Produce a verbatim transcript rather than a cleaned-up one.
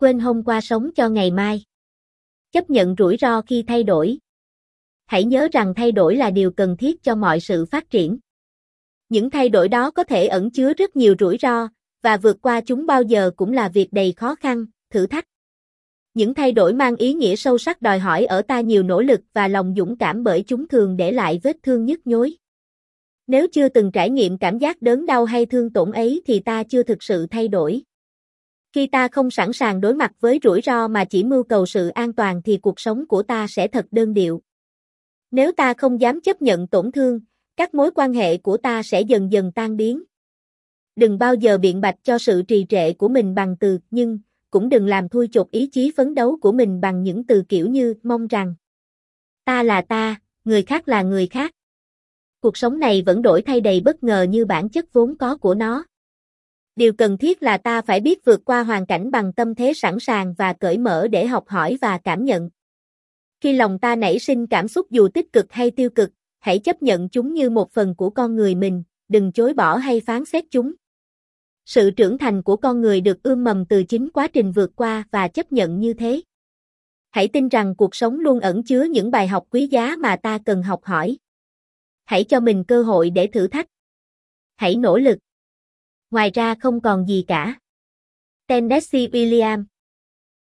Quên hôm qua sống cho ngày mai. Chấp nhận rủi ro khi thay đổi. Hãy nhớ rằng thay đổi là điều cần thiết cho mọi sự phát triển. Những thay đổi đó có thể ẩn chứa rất nhiều rủi ro, và vượt qua chúng bao giờ cũng là việc đầy khó khăn, thử thách. Những thay đổi mang ý nghĩa sâu sắc đòi hỏi ở ta nhiều nỗ lực và lòng dũng cảm bởi chúng thường để lại vết thương nhức nhối. Nếu chưa từng trải nghiệm cảm giác đớn đau hay thương tổn ấy thì ta chưa thực sự thay đổi. Khi ta không sẵn sàng đối mặt với rủi ro mà chỉ mưu cầu sự an toàn thì cuộc sống của ta sẽ thật đơn điệu. Nếu ta không dám chấp nhận tổn thương, các mối quan hệ của ta sẽ dần dần tan biến. Đừng bao giờ biện bạch cho sự trì trệ của mình bằng từ nhưng, cũng đừng làm thui chột ý chí phấn đấu của mình bằng những từ kiểu như mong rằng. Ta là ta, người khác là người khác. Cuộc sống này vẫn đổi thay đầy bất ngờ như bản chất vốn có của nó. Điều cần thiết là ta phải biết vượt qua hoàn cảnh bằng tâm thế sẵn sàng và cởi mở để học hỏi và cảm nhận. Khi lòng ta nảy sinh cảm xúc dù tích cực hay tiêu cực, hãy chấp nhận chúng như một phần của con người mình, đừng chối bỏ hay phán xét chúng. Sự trưởng thành của con người được ươm mầm từ chính quá trình vượt qua và chấp nhận như thế. Hãy tin rằng cuộc sống luôn ẩn chứa những bài học quý giá mà ta cần học hỏi. Hãy cho mình cơ hội để thử thách. Hãy nỗ lực. Ngoài ra không còn gì cả. Tennessee Williams